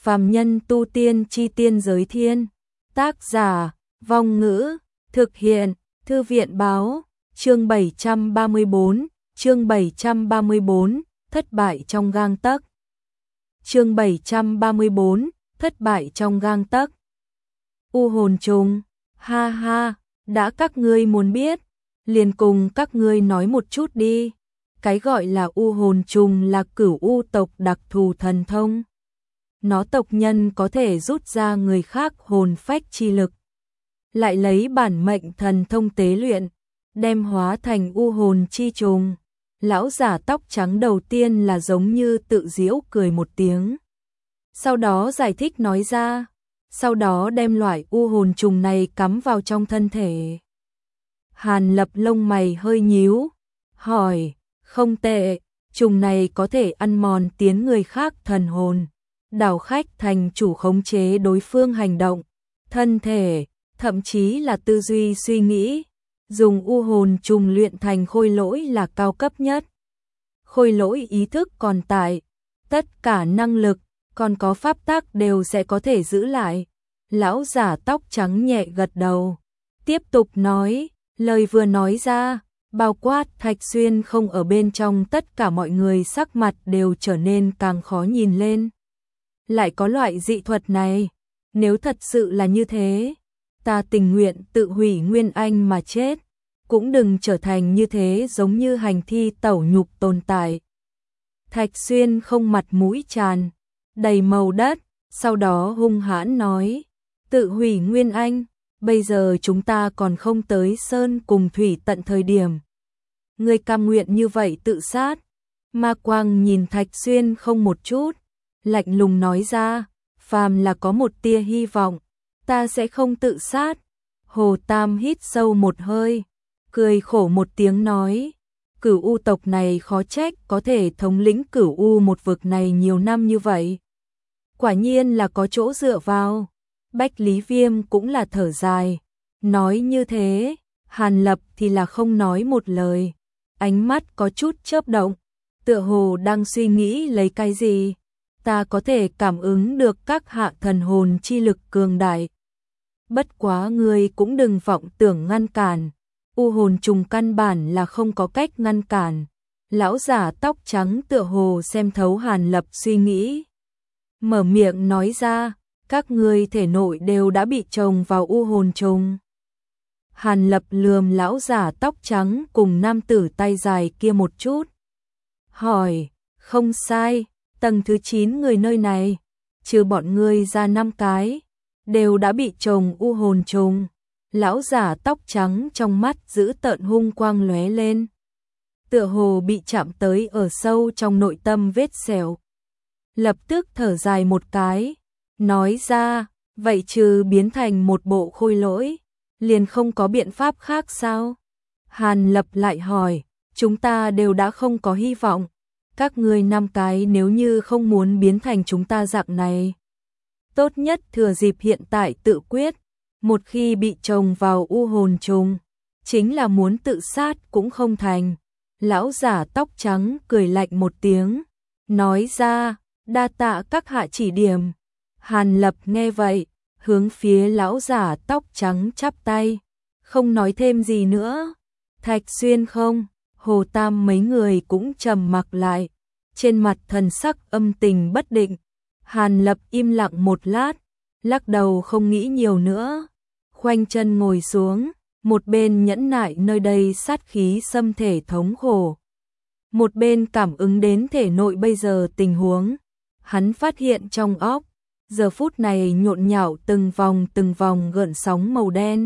Phàm nhân tu tiên chi tiên giới thiên. Tác giả, Vong Ngữ, thực hiện, Thư viện báo, chương 734, chương 734, thất bại trong gang tấc. Chương 734, thất bại trong gang tấc. U hồn trùng, ha ha, đã các ngươi muốn biết, liền cùng các ngươi nói một chút đi. Cái gọi là u hồn trùng là cửu u tộc đặc thù thần thông. Nó tộc nhân có thể rút ra người khác hồn phách chi lực, lại lấy bản mệnh thần thông tế luyện, đem hóa thành u hồn chi trùng. Lão giả tóc trắng đầu tiên là giống như tự giễu cười một tiếng. Sau đó giải thích nói ra, sau đó đem loại u hồn trùng này cắm vào trong thân thể. Hàn Lập lông mày hơi nhíu, hỏi, không tệ, trùng này có thể ăn mòn tiến người khác thần hồn, đảo khách thành chủ khống chế đối phương hành động, thân thể, thậm chí là tư duy suy nghĩ. Dùng u hồn trùng luyện thành khôi lỗi là cao cấp nhất. Khôi lỗi ý thức còn tại, tất cả năng lực, còn có pháp tắc đều sẽ có thể giữ lại. Lão giả tóc trắng nhẹ gật đầu, tiếp tục nói, lời vừa nói ra, bao quát Thạch Xuyên không ở bên trong, tất cả mọi người sắc mặt đều trở nên càng khó nhìn lên. Lại có loại dị thuật này, nếu thật sự là như thế, ta tình nguyện tự hủy nguyên anh mà chết, cũng đừng trở thành như thế giống như hành thi tẩu nhục tồn tại. Thạch Xuyên không mặt mũi tràn đầy màu đất, sau đó hung hãn nói, tự hủy nguyên anh, bây giờ chúng ta còn không tới sơn cùng thủy tận thời điểm. Ngươi cam nguyện như vậy tự sát? Ma Quang nhìn Thạch Xuyên không một chút, lạnh lùng nói ra, phàm là có một tia hy vọng, ta sẽ không tự sát. Hồ Tam hít sâu một hơi, cười khổ một tiếng nói, cửu u tộc này khó trách có thể thống lĩnh cửu u một vực này nhiều năm như vậy. Quả nhiên là có chỗ dựa vào. Bách Lý Viêm cũng là thở dài, nói như thế, Hàn Lập thì là không nói một lời, ánh mắt có chút chớp động, tựa hồ đang suy nghĩ lấy cái gì. Ta có thể cảm ứng được các hạ thần hồn chi lực cường đại. Bất quá ngươi cũng đừng vọng tưởng ngăn cản, u hồn trùng căn bản là không có cách ngăn cản. Lão giả tóc trắng tựa hồ xem thấu Hàn Lập suy nghĩ, mở miệng nói ra, các ngươi thể nội đều đã bị trồng vào u hồn trùng. Hàn Lập lườm lão giả tóc trắng cùng nam tử tay dài kia một chút, hỏi, không sai, tầng thứ 9 người nơi này, trừ bọn ngươi ra 5 cái, đều đã bị trồng u hồn trùng. Lão giả tóc trắng trong mắt giữ tợn hung quang lóe lên, tựa hồ bị chạm tới ở sâu trong nội tâm vết sẹo. Lập tức thở dài một cái, nói ra, vậy trừ biến thành một bộ khôi lỗi, liền không có biện pháp khác sao? Hàn Lập lại hỏi, chúng ta đều đã không có hy vọng, các ngươi 5 cái nếu như không muốn biến thành chúng ta dạng này, tốt nhất thừa dịp hiện tại tự quyết, một khi bị trồng vào u hồn trùng, chính là muốn tự sát cũng không thành. Lão giả tóc trắng cười lạnh một tiếng, nói ra, đa tạ các hạ chỉ điểm. Hàn Lập nghe vậy, hướng phía lão giả tóc trắng chắp tay, không nói thêm gì nữa. Thạch Xuyên không, Hồ Tam mấy người cũng trầm mặc lại, trên mặt thần sắc âm tình bất định. Hàn Lập im lặng một lát, lắc đầu không nghĩ nhiều nữa, khoanh chân ngồi xuống, một bên nhẫn nại nơi đây sát khí xâm thể thống khổ, một bên cảm ứng đến thể nội bây giờ tình huống. Hắn phát hiện trong óc, giờ phút này nhộn nhạo từng vòng gợn sóng màu đen,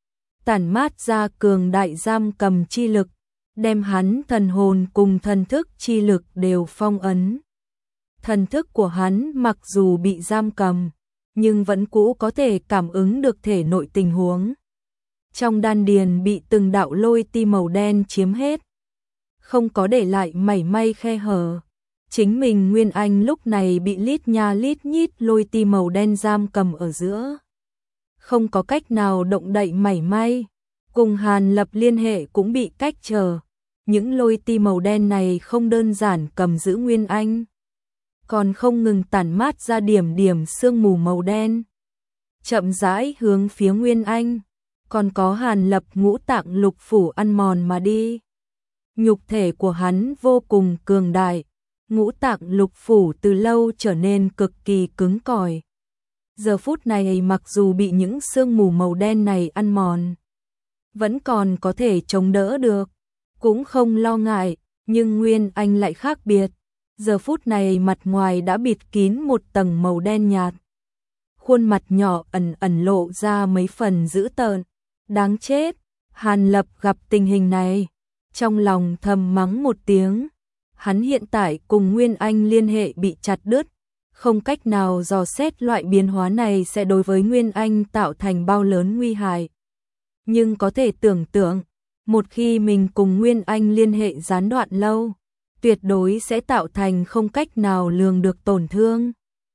tản mát ra cường đại giam cầm chi lực, đem hắn thần hồn cùng thần thức chi lực đều phong ấn. Thần thức của hắn mặc dù bị giam cầm, nhưng vẫn cũ có thể cảm ứng được thể nội tình huống. Trong đan điền bị từng đạo lôi ti màu đen chiếm hết, không có để lại mảy may khe hở. Chính mình Nguyên Anh lúc này bị lít nha lít nhít lôi ti màu đen giam cầm ở giữa, không có cách nào động đậy mảy may, cùng Hàn Lập liên hệ cũng bị cách trở. Những lôi ti màu đen này không đơn giản cầm giữ Nguyên Anh, còn không ngừng tản mát ra điểm điểm sương mù màu đen. Chậm rãi hướng phía Nguyên Anh, còn có Hàn Lập ngũ tạng lục phủ ăn mòn mà đi. Nhục thể của hắn vô cùng cường đại, ngũ tạng lục phủ từ lâu trở nên cực kỳ cứng cỏi. Giờ phút này mặc dù bị những sương mù màu đen này ăn mòn, vẫn còn có thể chống đỡ được, cũng không lo ngại, nhưng Nguyên Anh lại khác biệt. Giờ phút này mặt ngoài đã bịt kín một tầng màu đen nhạt. Khuôn mặt nhỏ ẩn ẩn lộ ra mấy phần dữ tợn. Đáng chết, Hàn Lập gặp tình hình này, trong lòng thầm mắng một tiếng. Hắn hiện tại cùng Nguyên Anh liên hệ bị chặt đứt, không cách nào dò xét loại biến hóa này sẽ đối với Nguyên Anh tạo thành bao lớn nguy hại. Nhưng có thể tưởng tượng, một khi mình cùng Nguyên Anh liên hệ gián đoạn lâu, tuyệt đối sẽ tạo thành không cách nào lường được tổn thương.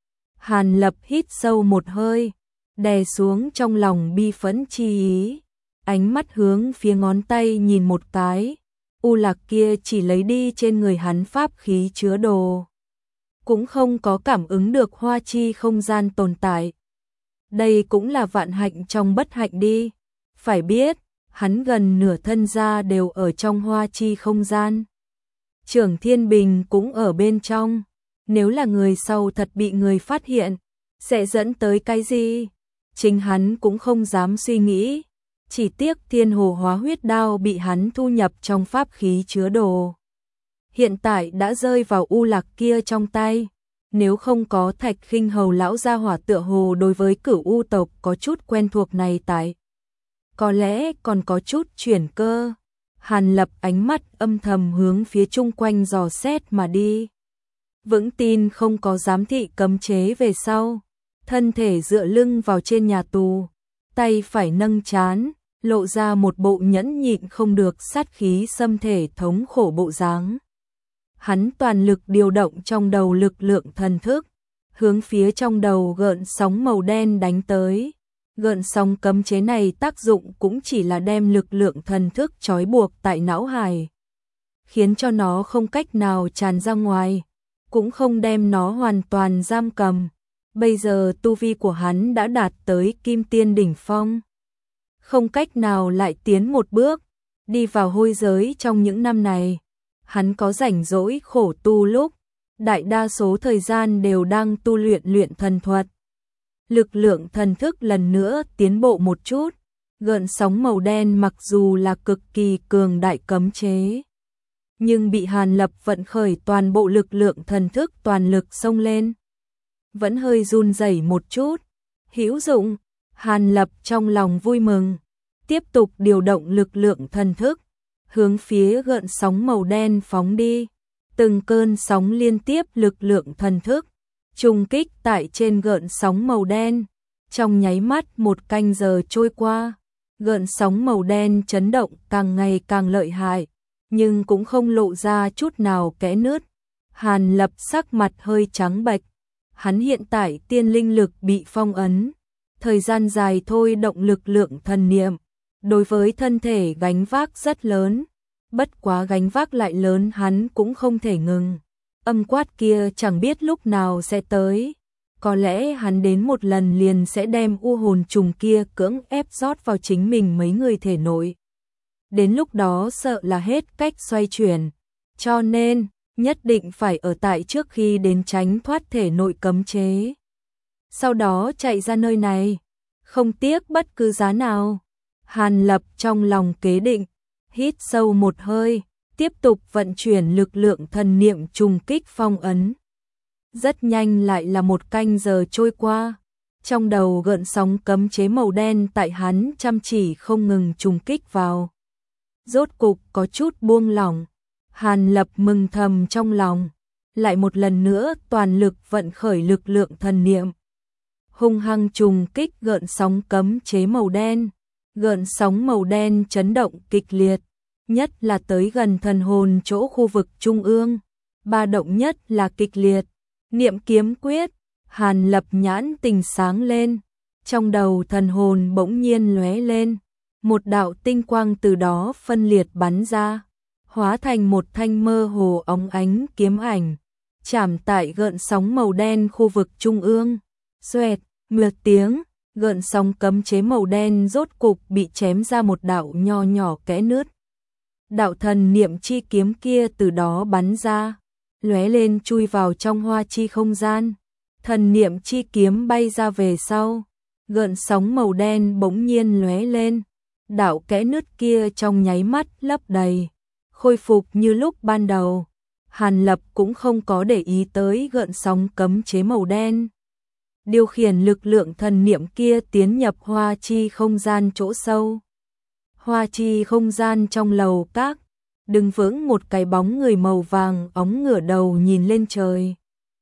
Hàn Lập hít sâu một hơi, đè xuống trong lòng bi phẫn chi ý, ánh mắt hướng phía ngón tay nhìn một cái. U Lạc kia chỉ lấy đi trên người hắn pháp khí chứa đồ, cũng không có cảm ứng được hoa chi không gian tồn tại. Đây cũng là vạn hạnh trong bất hạnh đi. Phải biết, hắn gần nửa thân da đều ở trong hoa chi không gian. Trưởng Thiên Bình cũng ở bên trong. Nếu là người sau thật bị người phát hiện, sẽ dẫn tới cái gì? Chính hắn cũng không dám suy nghĩ. Chỉ tiếc Thiên Hồ Hóa Huyết Đao bị hắn thu nhập trong pháp khí chứa đồ. Hiện tại đã rơi vào U Lạc kia trong tay. Nếu không có Thạch Khinh Hầu lão gia hỏa tựa hồ đối với Cửu U tộc có chút quen thuộc này tại, có lẽ còn có chút chuyển cơ. Hàn Lập ánh mắt âm thầm hướng phía chung quanh dò xét mà đi. Vững tin không có giám thị cấm chế về sau, thân thể dựa lưng vào trên nhà tù, tay phải nâng trán, lộ ra một bộ nhẫn nhịn không được sát khí xâm thể thống khổ bộ dáng. Hắn toàn lực điều động trong đầu lực lượng thần thức, hướng phía trong đầu gợn sóng màu đen đánh tới. Gợn sóng cấm chế này tác dụng cũng chỉ là đem lực lượng thần thức trói buộc tại não hải, khiến cho nó không cách nào tràn ra ngoài, cũng không đem nó hoàn toàn giam cầm. Bây giờ tu vi của hắn đã đạt tới Kim Tiên đỉnh phong, không cách nào lại tiến một bước, đi vào hôi giới. Trong những năm này, hắn có rảnh rỗi khổ tu lúc, đại đa số thời gian đều đang tu luyện thần thuật. Lực lượng thần thức lần nữa tiến bộ một chút, gợn sóng màu đen mặc dù là cực kỳ cường đại cấm chế, nhưng bị Hàn Lập vận khởi toàn bộ lực lượng thần thức toàn lực xông lên, vẫn hơi run rẩy một chút. Hữu dụng. Hàn Lập trong lòng vui mừng, tiếp tục điều động lực lượng thần thức, hướng phía gợn sóng màu đen phóng đi. Từng cơn sóng liên tiếp lực lượng thần thức trùng kích tại trên gợn sóng màu đen. Trong nháy mắt một canh giờ trôi qua, gợn sóng màu đen chấn động càng ngày càng lợi hại, nhưng cũng không lộ ra chút nào kẽ nứt. Hàn Lập sắc mặt hơi trắng bệch, hắn hiện tại tiên linh lực bị phong ấn, thời gian dài thôi động lực lượng thần niệm, đối với thân thể gánh vác rất lớn, bất quá gánh vác lại lớn hắn cũng không thể ngừng. Âm quát kia chẳng biết lúc nào sẽ tới, có lẽ hắn đến một lần liền sẽ đem u hồn trùng kia cưỡng ép rót vào chính mình mấy người thể nội. Đến lúc đó sợ là hết cách xoay chuyển, cho nên nhất định phải ở tại trước khi đến tránh thoát thể nội cấm chế. Sau đó chạy ra nơi này, không tiếc bất cứ giá nào. Hàn Lập trong lòng kế định, hít sâu một hơi, tiếp tục vận chuyển lực lượng thần niệm trùng kích phong ấn. Rất nhanh lại là một canh giờ trôi qua, trong đầu gợn sóng cấm chế màu đen tại hắn chăm chỉ không ngừng trùng kích vào, rốt cục có chút buông lỏng. Hàn Lập mừng thầm trong lòng, lại một lần nữa toàn lực vận khởi lực lượng thần niệm, hung hăng trùng kích gợn sóng cấm chế màu đen. Gợn sóng màu đen chấn động kịch liệt, nhất là tới gần thần hồn chỗ khu vực trung ương, ba động nhất là kịch liệt. Niệm kiếm quyết, Hàn Lập nhãn tình sáng lên, trong đầu thần hồn bỗng nhiên lóe lên, một đạo tinh quang từ đó phân liệt bắn ra, hóa thành một thanh mơ hồ óng ánh kiếm ảnh, chạm tại gợn sóng màu đen khu vực trung ương. Xoẹt, một tiếng, gợn sóng cấm chế màu đen rốt cục bị chém ra một đạo nho nhỏ kẽ nứt. Đạo thần niệm chi kiếm kia từ đó bắn ra, lóe lên chui vào trong hoa chi không gian. Thần niệm chi kiếm bay ra về sau, gợn sóng màu đen bỗng nhiên lóe lên, đạo kẽ nứt kia trong nháy mắt lấp đầy, khôi phục như lúc ban đầu. Hàn Lập cũng không có để ý tới gợn sóng cấm chế màu đen. Điều khiển lực lượng thần niệm kia tiến nhập hoa chi không gian chỗ sâu. Hoa chi không gian trong lầu các, đứng vững một cái bóng người màu vàng óng ngửa đầu nhìn lên trời.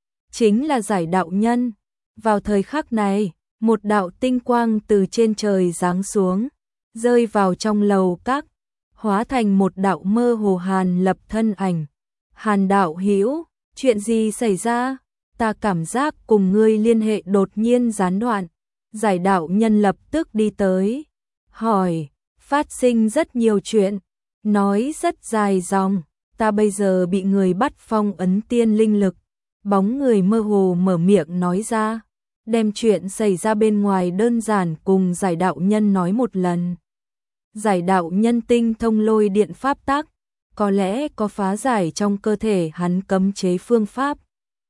Chính là Giải đạo nhân. Vào thời khắc này, một đạo tinh quang từ trên trời giáng xuống, rơi vào trong lầu các, hóa thành một đạo mơ hồ Hàn Lập thân ảnh. Hàn đạo hữu, chuyện gì xảy ra? Ta cảm giác cùng ngươi liên hệ đột nhiên gián đoạn. Giải đạo nhân lập tức đi tới, hỏi, phát sinh rất nhiều chuyện, nói rất dài dòng, ta bây giờ bị người bắt phong ấn tiên linh lực. Bóng người mơ hồ mở miệng nói ra, đem chuyện xảy ra bên ngoài đơn giản cùng giải đạo nhân nói một lần. Giải đạo nhân tinh thông lôi điện pháp tắc, có lẽ có phá giải trong cơ thể hắn cấm chế phương pháp.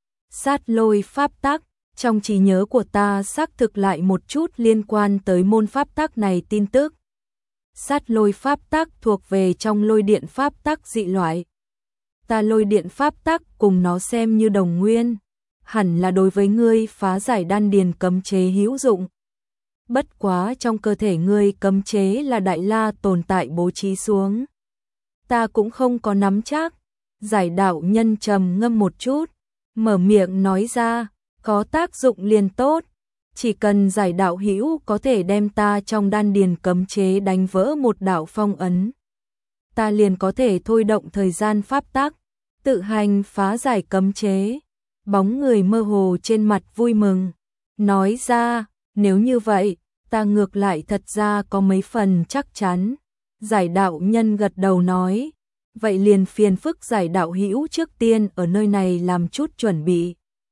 Sát lôi pháp tắc, trong trí nhớ của ta xác thực lại một chút liên quan tới môn pháp tắc này tin tức. Sát lôi pháp tắc thuộc về trong lôi điện pháp tắc dị loại. Ta lôi điện pháp tắc cùng nó xem như đồng nguyên, hẳn là đối với ngươi phá giải đan điền cấm chế hữu dụng. Bất quá trong cơ thể ngươi cấm chế là Đại La tồn tại bố trí xuống. Ta cũng không có nắm chắc. Giải đạo nhân trầm ngâm một chút, mở miệng nói ra, có tác dụng liền tốt. Chỉ cần giải đạo hữu có thể đem ta trong đan điền cấm chế đánh vỡ một đạo phong ấn, ta liền có thể thôi động thời gian pháp tắc, tự hành phá giải cấm chế. Bóng người mơ hồ trên mặt vui mừng, nói ra, nếu như vậy, ta ngược lại thật ra có mấy phần chắc chắn. Giải đạo nhân gật đầu nói, vậy liền phiền phức giải đạo hữu trước tiên ở nơi này làm chút chuẩn bị.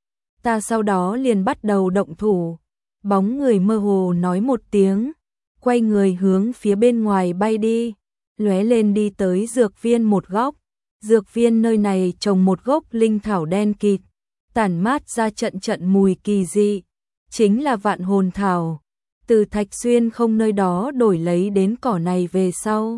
Ta sau đó liền bắt đầu động thủ. Bóng người mơ hồ nói một tiếng, quay người hướng phía bên ngoài bay đi, lóe lên đi tới dược viên một góc. Dược viên nơi này trồng một gốc linh thảo đen kịt, tản mát ra trận trận mùi kỳ dị, chính là vạn hồn thảo. Từ Thạch Xuyên không nơi đó đổi lấy đến cỏ này về sau.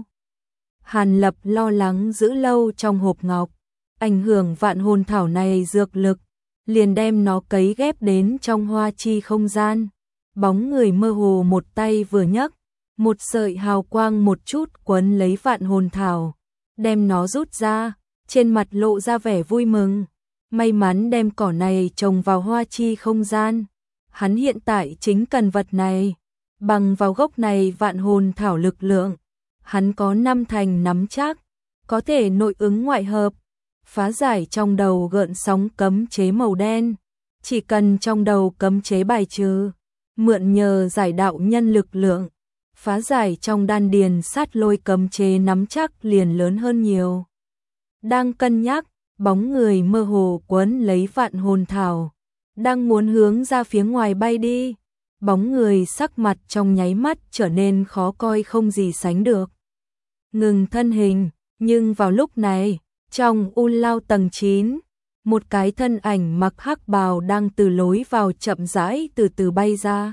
Hàn Lập lo lắng giữ lâu trong hộp ngọc, ảnh hưởng vạn hồn thảo này dược lực, liền đem nó cấy ghép đến trong hoa chi không gian. Bóng người mơ hồ một tay vừa nhấc, một sợi hào quang một chút quấn lấy vạn hồn thảo, đem nó rút ra, trên mặt lộ ra vẻ vui mừng. May mắn đem cỏ này trồng vào hoa chi không gian. Hắn hiện tại chính cần vật này. Bằng vào gốc này vạn hồn thảo lực lượng, hắn có 5 thành nắm chắc, có thể nội ứng ngoại hợp, phá giải trong đầu gợn sóng cấm chế màu đen. Chỉ cần trong đầu cấm chế bài trừ, mượn nhờ giải đạo nhân lực lượng, phá giải trong đan điền sát lôi cấm chế nắm chắc liền lớn hơn nhiều. Đang cân nhắc, bóng người mơ hồ quấn lấy vạn hồn thảo, đang muốn hướng ra phía ngoài bay đi. Bóng người sắc mặt trong nháy mắt trở nên khó coi không gì sánh được. Ngừng thân hình, nhưng vào lúc này, trong u lao tầng 9, một cái thân ảnh mặc hắc bào đang từ lối vào chậm rãi từ từ bay ra.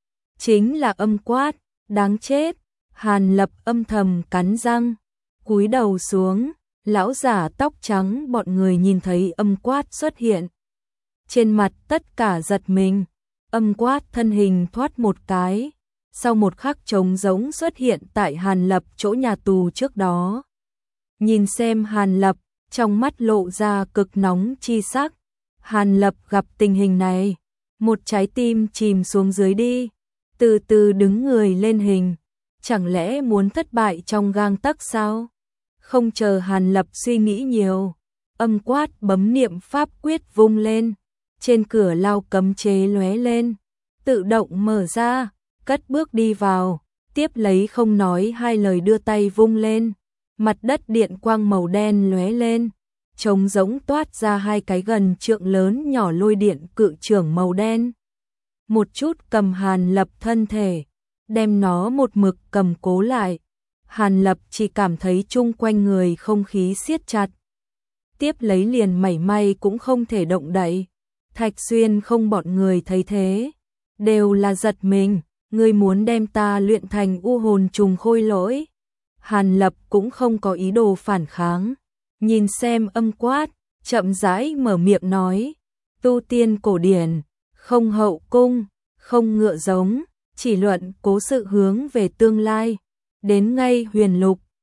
Chính là Âm Quát, đáng chết. Hàn Lập âm thầm cắn răng, cúi đầu xuống, lão giả tóc trắng bọn người nhìn thấy Âm Quát xuất hiện. Trên mặt tất cả giật mình. Âm Quát thân hình thoát một cái, sau một khắc trống rỗng xuất hiện tại Hàn Lập chỗ nhà tù trước đó. Nhìn xem Hàn Lập, trong mắt lộ ra cực nóng chi sắc. Hàn Lập gặp tình hình này, một trái tim chìm xuống dưới đi, từ từ đứng người lên hình. Chẳng lẽ muốn thất bại trong gang tấc sao? Không chờ Hàn Lập suy nghĩ nhiều, Âm Quát bấm niệm pháp quyết vung lên. Trên cửa lao cấm chế lóe lên, tự động mở ra, cất bước đi vào, tiếp lấy không nói hai lời đưa tay vung lên, mặt đất điện quang màu đen lóe lên, trống rỗng toát ra hai cái gần trượng lớn nhỏ lôi điện cự trưởng màu đen. Một chút cầm Hàn Lập thân thể, đem nó một mực cầm cố lại. Hàn Lập chỉ cảm thấy chung quanh người không khí siết chặt. Tiếp lấy liền mảy may cũng không thể động đậy. Thạch Xuyên không bọn người thấy thế, đều là giật mình, ngươi muốn đem ta luyện thành u hồn trùng khôi lỗi. Hàn Lập cũng không có ý đồ phản kháng, nhìn xem Âm Quát, chậm rãi mở miệng nói, tu tiên cổ điển, không hậu cung, không ngựa giống, chỉ luận cố sự hướng về tương lai, đến ngay huyền lục,